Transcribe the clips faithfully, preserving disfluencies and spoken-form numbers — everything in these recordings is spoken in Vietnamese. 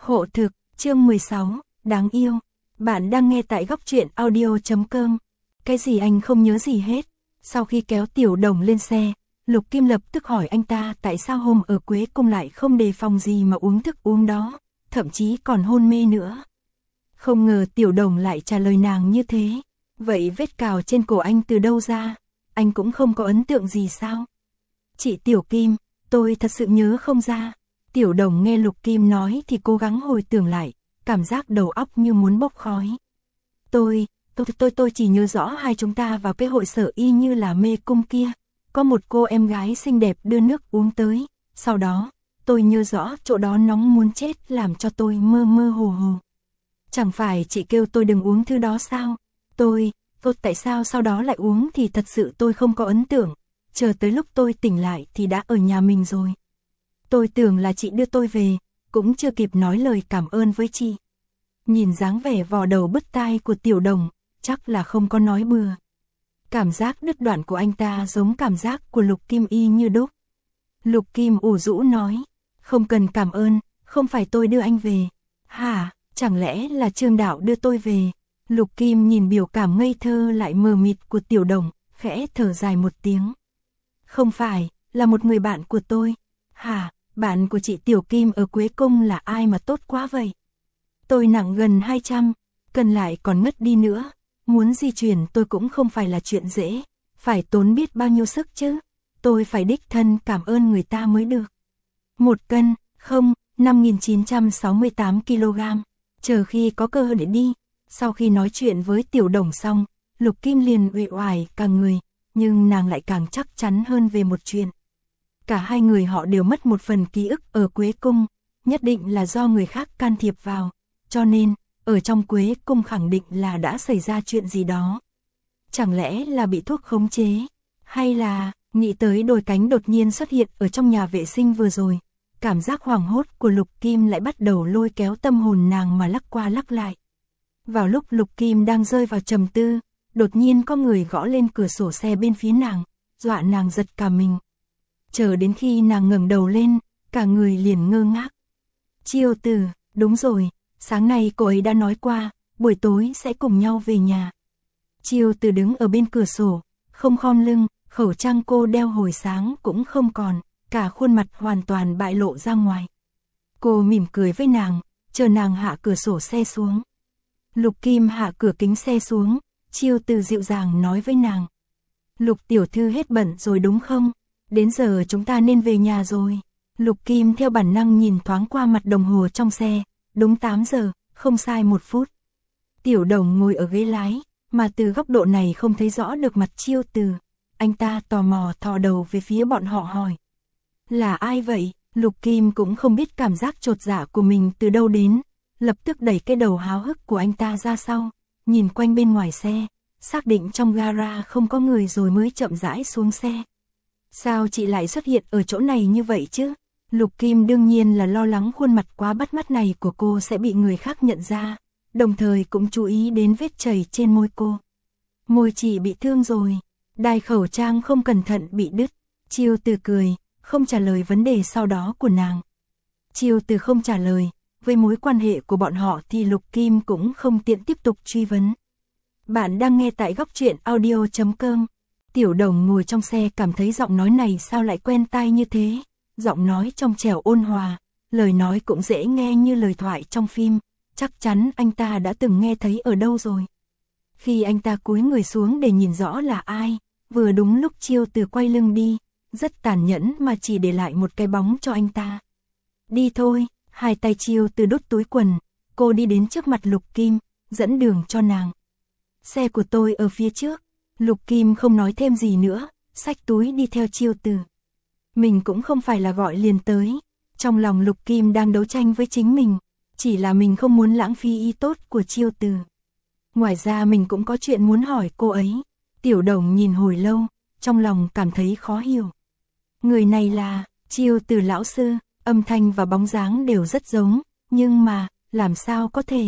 Hộ thực, chương mười sáu, đáng yêu. Bạn đang nghe tại góc truyện audio chấm com. Cái gì anh không nhớ gì hết. Sau khi kéo Tiểu Đồng lên xe, Lục Kim lập tức hỏi anh ta tại sao hôm ở Quế Cung lại không đề phòng gì mà uống thức uống đó, thậm chí còn hôn mê nữa. Không ngờ Tiểu Đồng lại trả lời nàng như thế. Vậy vết cào trên cổ anh từ đâu ra? Anh cũng không có ấn tượng gì sao? Chị Tiểu Kim, tôi thật sự nhớ không ra. Tiểu Đồng nghe Lục Kim nói thì cố gắng hồi tưởng lại, cảm giác đầu óc như muốn bốc khói. Tôi, tôi, tôi, tôi chỉ nhớ rõ hai chúng ta vào cái hội sở y như là mê cung kia. Có một cô em gái xinh đẹp đưa nước uống tới. Sau đó, tôi nhớ rõ chỗ đó nóng muốn chết làm cho tôi mơ mơ hồ hồ. Chẳng phải chị kêu tôi đừng uống thứ đó sao? Tôi, tôi tại sao sau đó lại uống thì thật sự tôi không có ấn tượng. Chờ tới lúc tôi tỉnh lại thì đã ở nhà mình rồi. Tôi tưởng là chị đưa tôi về, cũng chưa kịp nói lời cảm ơn với chị. Nhìn dáng vẻ vò đầu bứt tai của Tiểu Đồng, chắc là không có nói bừa. Cảm giác đứt đoạn của anh ta giống cảm giác của Lục Kim y như đúc. Lục Kim ủ rũ nói, không cần cảm ơn, không phải tôi đưa anh về. Hả, chẳng lẽ là Trương Đạo đưa tôi về? Lục Kim nhìn biểu cảm ngây thơ lại mờ mịt của Tiểu Đồng, khẽ thở dài một tiếng. Không phải, là một người bạn của tôi. Hả, bạn của chị Tiểu Kim ở Quế Cung là ai mà tốt quá vậy? Tôi nặng gần hai trăm, cần lại còn ngất đi nữa. Muốn di chuyển tôi cũng không phải là chuyện dễ, phải tốn biết bao nhiêu sức chứ. Tôi phải đích thân cảm ơn người ta mới được. Một cân, không, năm nghìn chín trăm sáu mươi tám ki lô gam. Chờ khi có cơ hội để đi. Sau khi nói chuyện với Tiểu Đồng xong, Lục Kim liền uể oải cả người, nhưng nàng lại càng chắc chắn hơn về một chuyện. Cả hai người họ đều mất một phần ký ức ở Quế Cung, nhất định là do người khác can thiệp vào, cho nên, ở trong Quế Cung khẳng định là đã xảy ra chuyện gì đó. Chẳng lẽ là bị thuốc khống chế, hay là, nghĩ tới đôi cánh đột nhiên xuất hiện ở trong nhà vệ sinh vừa rồi, cảm giác hoảng hốt của Lục Kim lại bắt đầu lôi kéo tâm hồn nàng mà lắc qua lắc lại. Vào lúc Lục Kim đang rơi vào trầm tư, đột nhiên có người gõ lên cửa sổ xe bên phía nàng, dọa nàng giật cả mình. Chờ đến khi nàng ngẩng đầu lên, cả người liền ngơ ngác. Chiêu Từ, đúng rồi, sáng nay cô ấy đã nói qua, buổi tối sẽ cùng nhau về nhà. Chiêu Từ đứng ở bên cửa sổ, không khom lưng, khẩu trang cô đeo hồi sáng cũng không còn, cả khuôn mặt hoàn toàn bại lộ ra ngoài. Cô mỉm cười với nàng, chờ nàng hạ cửa sổ xe xuống. Lục Kim hạ cửa kính xe xuống, Chiêu Từ dịu dàng nói với nàng. Lục tiểu thư hết bận rồi đúng không? Đến giờ chúng ta nên về nhà rồi. Lục Kim theo bản năng nhìn thoáng qua mặt đồng hồ trong xe, đúng tám giờ, không sai một phút. Tiểu Đồng ngồi ở ghế lái, mà từ góc độ này không thấy rõ được mặt Chiêu Từ. Anh ta tò mò thò đầu về phía bọn họ hỏi. Là ai vậy? Lục Kim cũng không biết cảm giác chột dạ của mình từ đâu đến, lập tức đẩy cái đầu háo hức của anh ta ra sau, nhìn quanh bên ngoài xe, xác định trong gara không có người rồi mới chậm rãi xuống xe. Sao chị lại xuất hiện ở chỗ này như vậy chứ? Lục Kim đương nhiên là lo lắng khuôn mặt quá bắt mắt này của cô sẽ bị người khác nhận ra, đồng thời cũng chú ý đến vết chảy trên môi cô. Môi chị bị thương rồi, đai khẩu trang không cẩn thận bị đứt. Chiêu Từ cười, không trả lời vấn đề sau đó của nàng. Chiêu Từ không trả lời, với mối quan hệ của bọn họ thì Lục Kim cũng không tiện tiếp tục truy vấn. Bạn đang nghe tại góc truyện audio chấm com. Tiểu Đồng ngồi trong xe cảm thấy giọng nói này sao lại quen tai như thế. Giọng nói trong trẻo ôn hòa, lời nói cũng dễ nghe như lời thoại trong phim. Chắc chắn anh ta đã từng nghe thấy ở đâu rồi. Khi anh ta cúi người xuống để nhìn rõ là ai, vừa đúng lúc Chiêu Từ quay lưng đi, rất tàn nhẫn mà chỉ để lại một cái bóng cho anh ta. Đi thôi, hai tay Chiêu Từ đút túi quần, cô đi đến trước mặt Lục Kim, dẫn đường cho nàng. Xe của tôi ở phía trước. Lục Kim không nói thêm gì nữa, xách túi đi theo Chiêu Từ. Mình cũng không phải là gọi liền tới. Trong lòng Lục Kim đang đấu tranh với chính mình, chỉ là mình không muốn lãng phí ý tốt của Chiêu Từ. Ngoài ra mình cũng có chuyện muốn hỏi cô ấy. Tiểu Đồng nhìn hồi lâu, trong lòng cảm thấy khó hiểu. Người này là Chiêu Từ lão sư, âm thanh và bóng dáng đều rất giống, nhưng mà, làm sao có thể?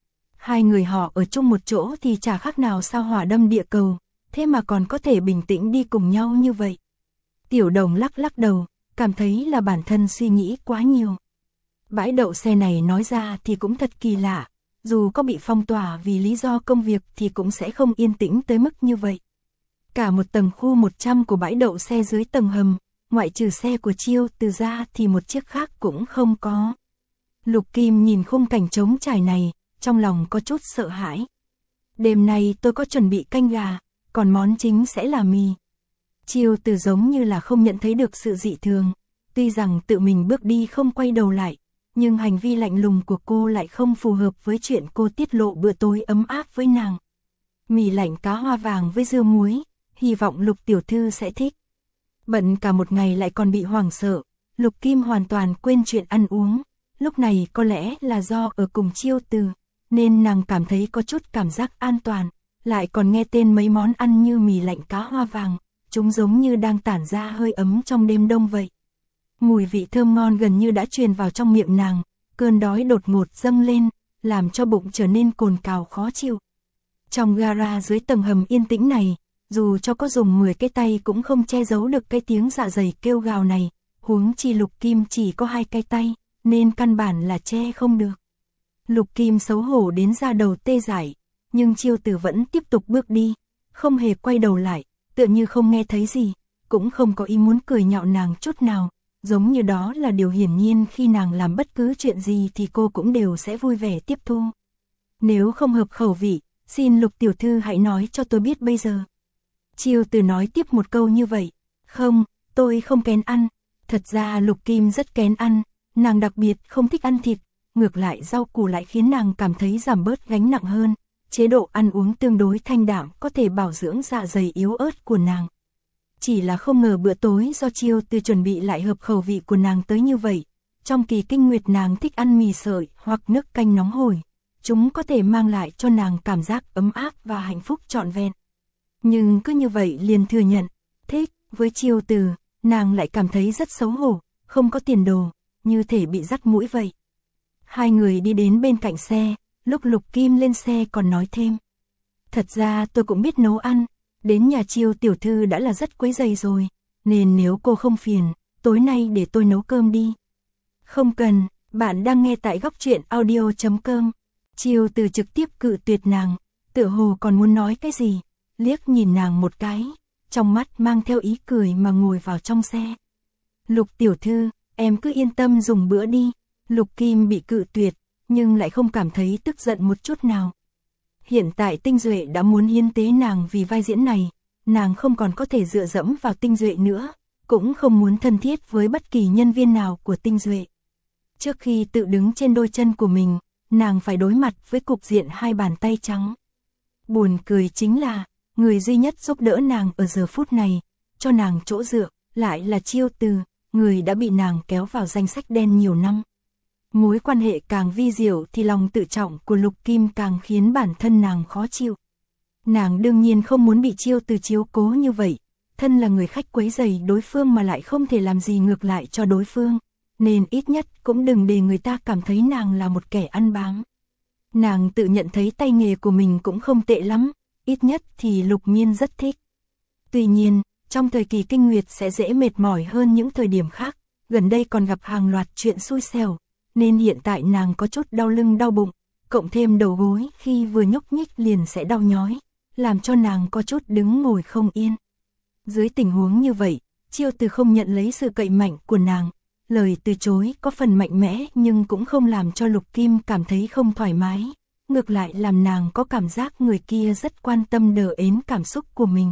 Hai người họ ở chung một chỗ thì chả khác nào sao hỏa đâm địa cầu, thế mà còn có thể bình tĩnh đi cùng nhau như vậy. Tiểu Đồng lắc lắc đầu, cảm thấy là bản thân suy nghĩ quá nhiều. Bãi đậu xe này nói ra thì cũng thật kỳ lạ, dù có bị phong tỏa vì lý do công việc thì cũng sẽ không yên tĩnh tới mức như vậy. Cả một tầng khu một trăm của bãi đậu xe dưới tầng hầm, ngoại trừ xe của Chiêu Từ ra thì một chiếc khác cũng không có. Lục Kim nhìn khung cảnh trống trải này, trong lòng có chút sợ hãi. Đêm nay tôi có chuẩn bị canh gà, còn món chính sẽ là mì. Chiêu Từ giống như là không nhận thấy được sự dị thường, tuy rằng tự mình bước đi không quay đầu lại, nhưng hành vi lạnh lùng của cô lại không phù hợp với chuyện cô tiết lộ bữa tối ấm áp với nàng. Mì lạnh cá hoa vàng với dưa muối, hy vọng Lục tiểu thư sẽ thích. Bận cả một ngày lại còn bị hoảng sợ, Lục Kim hoàn toàn quên chuyện ăn uống. Lúc này có lẽ là do ở cùng Chiêu Từ, nên nàng cảm thấy có chút cảm giác an toàn, lại còn nghe tên mấy món ăn như mì lạnh cá hoa vàng, chúng giống như đang tản ra hơi ấm trong đêm đông vậy. Mùi vị thơm ngon gần như đã truyền vào trong miệng nàng, cơn đói đột ngột dâng lên, làm cho bụng trở nên cồn cào khó chịu. Trong gara dưới tầng hầm yên tĩnh này, dù cho có dùng mười cái tay cũng không che giấu được cái tiếng dạ dày kêu gào này, huống chi Lục Kim chỉ có hai cái tay, nên căn bản là che không được. Lục Kim xấu hổ đến da đầu tê dại, nhưng Chiêu Từ vẫn tiếp tục bước đi, không hề quay đầu lại, tựa như không nghe thấy gì, cũng không có ý muốn cười nhạo nàng chút nào, giống như đó là điều hiển nhiên khi nàng làm bất cứ chuyện gì thì cô cũng đều sẽ vui vẻ tiếp thu. Nếu không hợp khẩu vị, xin Lục tiểu thư hãy nói cho tôi biết bây giờ. Chiêu Từ nói tiếp một câu như vậy, không, tôi không kén ăn, thật ra Lục Kim rất kén ăn, nàng đặc biệt không thích ăn thịt, ngược lại rau củ lại khiến nàng cảm thấy giảm bớt gánh nặng hơn, chế độ ăn uống tương đối thanh đạm có thể bảo dưỡng dạ dày yếu ớt của nàng. Chỉ là không ngờ bữa tối do Chiêu Từ chuẩn bị lại hợp khẩu vị của nàng tới như vậy, trong kỳ kinh nguyệt nàng thích ăn mì sợi hoặc nước canh nóng hổi, chúng có thể mang lại cho nàng cảm giác ấm áp và hạnh phúc trọn vẹn. Nhưng cứ như vậy liền thừa nhận, thích, với Chiêu Từ, nàng lại cảm thấy rất xấu hổ, không có tiền đồ, như thể bị dắt mũi vậy. Hai người đi đến bên cạnh xe, lúc Lục Kim lên xe còn nói thêm. Thật ra tôi cũng biết nấu ăn, đến nhà Chiêu tiểu thư đã là rất quấy rầy rồi, nên nếu cô không phiền, tối nay để tôi nấu cơm đi. Không cần, bạn đang nghe tại góc truyện audio chấm com. Chiêu Từ trực tiếp cự tuyệt nàng, tựa hồ còn muốn nói cái gì, liếc nhìn nàng một cái, trong mắt mang theo ý cười mà ngồi vào trong xe. Lục tiểu thư, em cứ yên tâm dùng bữa đi. Lục Kim bị cự tuyệt, nhưng lại không cảm thấy tức giận một chút nào. Hiện tại Tinh Duệ đã muốn hiến tế nàng vì vai diễn này, nàng không còn có thể dựa dẫm vào Tinh Duệ nữa, cũng không muốn thân thiết với bất kỳ nhân viên nào của Tinh Duệ. Trước khi tự đứng trên đôi chân của mình, nàng phải đối mặt với cục diện hai bàn tay trắng. Buồn cười chính là, người duy nhất giúp đỡ nàng ở giờ phút này, cho nàng chỗ dựa, lại là Chiêu Từ, người đã bị nàng kéo vào danh sách đen nhiều năm. Mối quan hệ càng vi diệu thì lòng tự trọng của Lục Kim càng khiến bản thân nàng khó chịu. Nàng đương nhiên không muốn bị Chiêu Từ chiếu cố như vậy, thân là người khách quấy rầy đối phương mà lại không thể làm gì ngược lại cho đối phương, nên ít nhất cũng đừng để người ta cảm thấy nàng là một kẻ ăn bám. Nàng tự nhận thấy tay nghề của mình cũng không tệ lắm, ít nhất thì Lục Miên rất thích. Tuy nhiên, trong thời kỳ kinh nguyệt sẽ dễ mệt mỏi hơn những thời điểm khác, gần đây còn gặp hàng loạt chuyện xui xẻo, nên hiện tại nàng có chút đau lưng đau bụng, cộng thêm đầu gối khi vừa nhúc nhích liền sẽ đau nhói, làm cho nàng có chút đứng ngồi không yên. Dưới tình huống như vậy, Chiêu Từ không nhận lấy sự cậy mạnh của nàng, lời từ chối có phần mạnh mẽ nhưng cũng không làm cho Lục Kim cảm thấy không thoải mái, ngược lại làm nàng có cảm giác người kia rất quan tâm đờ ến cảm xúc của mình.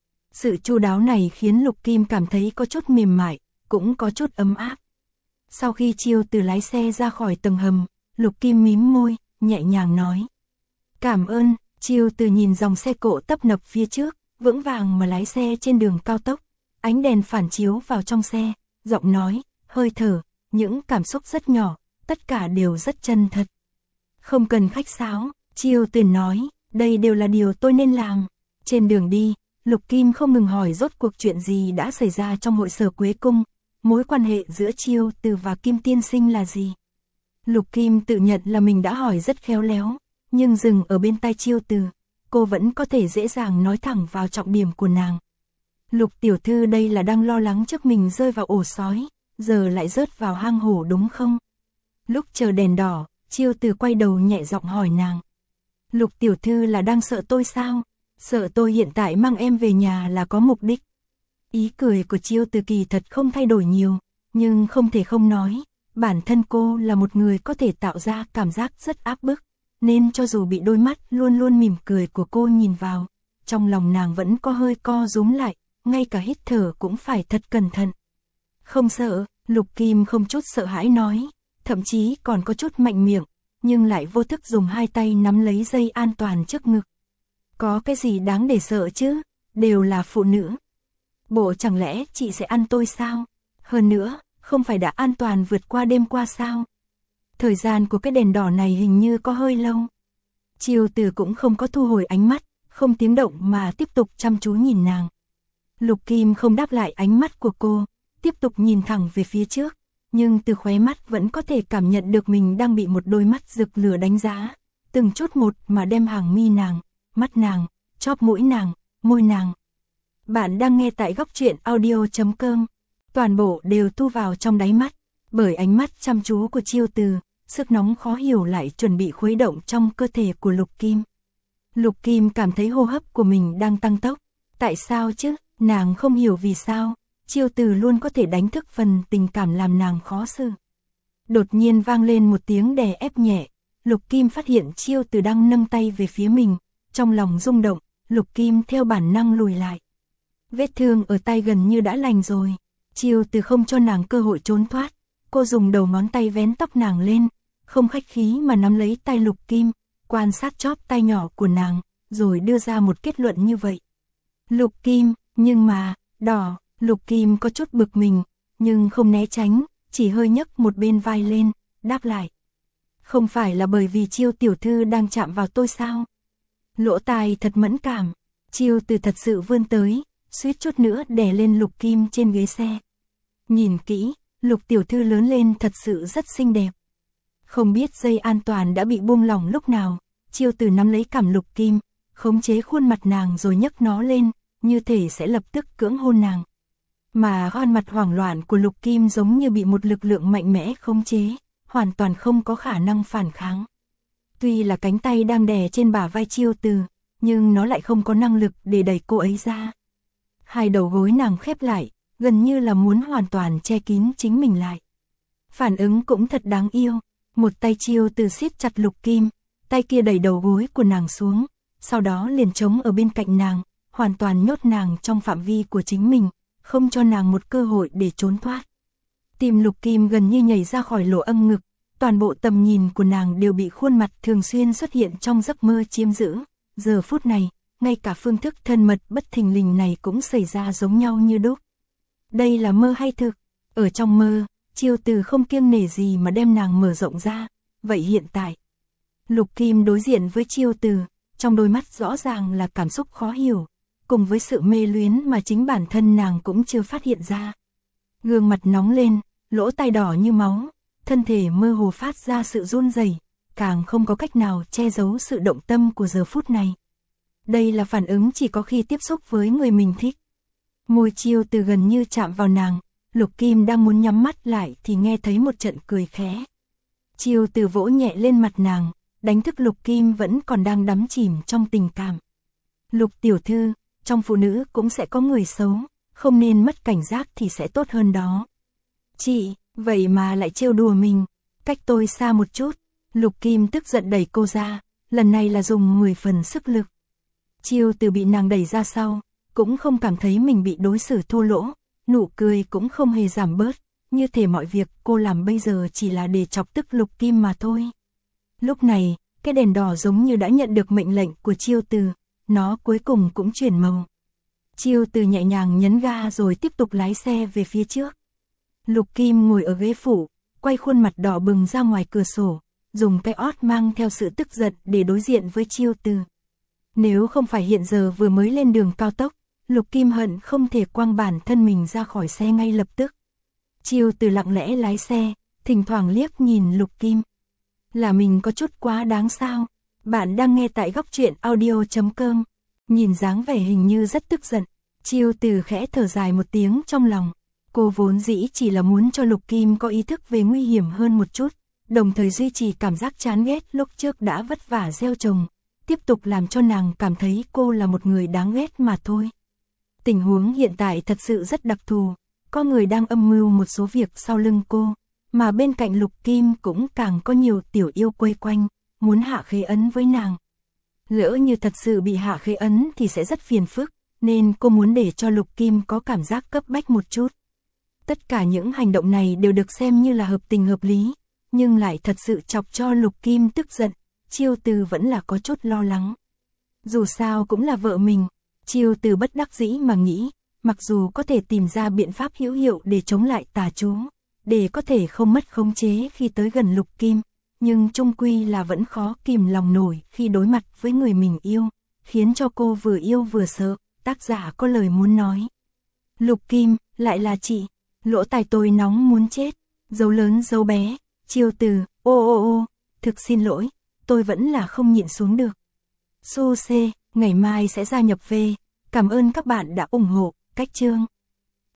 Sự chu đáo này khiến Lục Kim cảm thấy có chút mềm mại, cũng có chút ấm áp. Sau khi Chiêu Từ lái xe ra khỏi tầng hầm, Lục Kim mím môi, nhẹ nhàng nói. Cảm ơn. Chiêu Từ nhìn dòng xe cộ tấp nập phía trước, vững vàng mà lái xe trên đường cao tốc. Ánh đèn phản chiếu vào trong xe, giọng nói, hơi thở, những cảm xúc rất nhỏ, tất cả đều rất chân thật. Không cần khách sáo, Chiêu Từ nói, đây đều là điều tôi nên làm. Trên đường đi, Lục Kim không ngừng hỏi rốt cuộc chuyện gì đã xảy ra trong hội sở Quế Cung, mối quan hệ giữa Chiêu Từ và Kim tiên sinh là gì. Lục Kim tự nhận là mình đã hỏi rất khéo léo, nhưng dừng ở bên tai Chiêu Từ, cô vẫn có thể dễ dàng nói thẳng vào trọng điểm của nàng. Lục tiểu thư đây là đang lo lắng trước mình rơi vào ổ sói, giờ lại rớt vào hang hổ đúng không? Lúc chờ đèn đỏ, Chiêu Từ quay đầu nhẹ giọng hỏi nàng. Lục tiểu thư là đang sợ tôi sao? Sợ tôi hiện tại mang em về nhà là có mục đích. Ý cười của Chiêu Từ kỳ thật không thay đổi nhiều, nhưng không thể không nói, bản thân cô là một người có thể tạo ra cảm giác rất áp bức, nên cho dù bị đôi mắt luôn luôn mỉm cười của cô nhìn vào, trong lòng nàng vẫn có hơi co rúm lại, ngay cả hít thở cũng phải thật cẩn thận. Không sợ, Lục Kim không chút sợ hãi nói, thậm chí còn có chút mạnh miệng, nhưng lại vô thức dùng hai tay nắm lấy dây an toàn trước ngực. Có cái gì đáng để sợ chứ, đều là phụ nữ. Bộ chẳng lẽ chị sẽ ăn tôi sao? Hơn nữa, không phải đã an toàn vượt qua đêm qua sao? Thời gian của cái đèn đỏ này hình như có hơi lâu. Chiêu Từ cũng không có thu hồi ánh mắt, không tiếng động mà tiếp tục chăm chú nhìn nàng. Lục Kim không đáp lại ánh mắt của cô, tiếp tục nhìn thẳng về phía trước, nhưng từ khóe mắt vẫn có thể cảm nhận được mình đang bị một đôi mắt rực lửa đánh giá, từng chút một mà đem hàng mi nàng, mắt nàng, chóp mũi nàng, môi nàng. Bạn đang nghe tại góc truyện audio chấm com, toàn bộ đều thu vào trong đáy mắt, bởi ánh mắt chăm chú của Chiêu Từ, sức nóng khó hiểu lại chuẩn bị khuấy động trong cơ thể của Lục Kim. Lục Kim cảm thấy hô hấp của mình đang tăng tốc, tại sao chứ, nàng không hiểu vì sao, Chiêu Từ luôn có thể đánh thức phần tình cảm làm nàng khó xử. Đột nhiên vang lên một tiếng đè ép nhẹ, Lục Kim phát hiện Chiêu Từ đang nâng tay về phía mình, trong lòng rung động, Lục Kim theo bản năng lùi lại. Vết thương ở tay gần như đã lành rồi, Chiêu Từ không cho nàng cơ hội trốn thoát, cô dùng đầu ngón tay vén tóc nàng lên, không khách khí mà nắm lấy tay Lục Kim, quan sát chóp tay nhỏ của nàng, rồi đưa ra một kết luận như vậy. Lục Kim, nhưng mà, đỏ, Lục Kim có chút bực mình, nhưng không né tránh, chỉ hơi nhấc một bên vai lên, đáp lại. Không phải là bởi vì Chiêu tiểu thư đang chạm vào tôi sao? Lỗ tai thật mẫn cảm, Chiêu Từ thật sự vươn tới, suýt chút nữa đè lên Lục Kim trên ghế xe. Nhìn kỹ, Lục tiểu thư lớn lên thật sự rất xinh đẹp. Không biết dây an toàn đã bị buông lỏng lúc nào, Chiêu Từ nắm lấy cằm Lục Kim, khống chế khuôn mặt nàng rồi nhấc nó lên, như thể sẽ lập tức cưỡng hôn nàng. Mà khuôn mặt hoảng loạn của Lục Kim giống như bị một lực lượng mạnh mẽ khống chế, hoàn toàn không có khả năng phản kháng. Tuy là cánh tay đang đè trên bả vai Chiêu Từ, nhưng nó lại không có năng lực để đẩy cô ấy ra. Hai đầu gối nàng khép lại, gần như là muốn hoàn toàn che kín chính mình lại. Phản ứng cũng thật đáng yêu, một tay Chiêu Từ siết chặt Lục Kim, tay kia đẩy đầu gối của nàng xuống, sau đó liền chống ở bên cạnh nàng, hoàn toàn nhốt nàng trong phạm vi của chính mình, không cho nàng một cơ hội để trốn thoát. Tim Lục Kim gần như nhảy ra khỏi lỗ âm ngực, toàn bộ tầm nhìn của nàng đều bị khuôn mặt thường xuyên xuất hiện trong giấc mơ chiếm giữ. Giờ phút này, ngay cả phương thức thân mật bất thình lình này cũng xảy ra giống nhau như đúc. Đây là mơ hay thực? Ở trong mơ, Chiêu Từ không kiêng nể gì mà đem nàng mở rộng ra. Vậy hiện tại, Lục Kim đối diện với Chiêu Từ, trong đôi mắt rõ ràng là cảm xúc khó hiểu, cùng với sự mê luyến mà chính bản thân nàng cũng chưa phát hiện ra. Gương mặt nóng lên, lỗ tai đỏ như máu, thân thể mơ hồ phát ra sự run rẩy, càng không có cách nào che giấu sự động tâm của giờ phút này. Đây là phản ứng chỉ có khi tiếp xúc với người mình thích. Môi Chiêu Từ gần như chạm vào nàng, Lục Kim đang muốn nhắm mắt lại thì nghe thấy một trận cười khẽ. Chiêu Từ vỗ nhẹ lên mặt nàng, đánh thức Lục Kim vẫn còn đang đắm chìm trong tình cảm. Lục tiểu thư, trong phụ nữ cũng sẽ có người xấu, không nên mất cảnh giác thì sẽ tốt hơn đó. Chị, vậy mà lại trêu đùa mình, cách tôi xa một chút. Lục Kim tức giận đẩy cô ra, lần này là dùng mười phần sức lực. Chiêu Từ bị nàng đẩy ra sau, cũng không cảm thấy mình bị đối xử thô lỗ, nụ cười cũng không hề giảm bớt, như thể mọi việc cô làm bây giờ chỉ là để chọc tức Lục Kim mà thôi. Lúc này, cái đèn đỏ giống như đã nhận được mệnh lệnh của Chiêu Từ, nó cuối cùng cũng chuyển màu. Chiêu Từ nhẹ nhàng nhấn ga rồi tiếp tục lái xe về phía trước. Lục Kim ngồi ở ghế phụ, quay khuôn mặt đỏ bừng ra ngoài cửa sổ, dùng cái ót mang theo sự tức giận để đối diện với Chiêu Từ. Nếu không phải hiện giờ vừa mới lên đường cao tốc, Lục Kim hận không thể quăng bản thân mình ra khỏi xe ngay lập tức. Chiêu Từ lặng lẽ lái xe, thỉnh thoảng liếc nhìn Lục Kim. Là mình có chút quá đáng sao? Bạn đang nghe tại góc truyện audio chấm com. Nhìn dáng vẻ hình như rất tức giận, Chiêu Từ khẽ thở dài một tiếng trong lòng. Cô vốn dĩ chỉ là muốn cho Lục Kim có ý thức về nguy hiểm hơn một chút, đồng thời duy trì cảm giác chán ghét lúc trước đã vất vả gieo trồng, tiếp tục làm cho nàng cảm thấy cô là một người đáng ghét mà thôi. Tình huống hiện tại thật sự rất đặc thù, có người đang âm mưu một số việc sau lưng cô, mà bên cạnh Lục Kim cũng càng có nhiều tiểu yêu quây quanh, muốn hạ khế ấn với nàng. Lỡ như thật sự bị hạ khế ấn thì sẽ rất phiền phức, nên cô muốn để cho Lục Kim có cảm giác cấp bách một chút. Tất cả những hành động này đều được xem như là hợp tình hợp lý, nhưng lại thật sự chọc cho Lục Kim tức giận, Chiêu Từ vẫn là có chút lo lắng. Dù sao cũng là vợ mình, Chiêu Từ bất đắc dĩ mà nghĩ, mặc dù có thể tìm ra biện pháp hữu hiệu để chống lại tà chú, để có thể không mất khống chế khi tới gần Lục Kim, nhưng chung quy là vẫn khó kìm lòng nổi khi đối mặt với người mình yêu, khiến cho cô vừa yêu vừa sợ. Tác giả có lời muốn nói. Lục Kim, lại là chị, lỗ tai tôi nóng muốn chết, dấu lớn dấu bé, Chiêu Từ, ô ô ô, thực xin lỗi, tôi vẫn là không nhịn xuống được. Su C, ngày mai sẽ gia nhập về, cảm ơn các bạn đã ủng hộ, cách chương.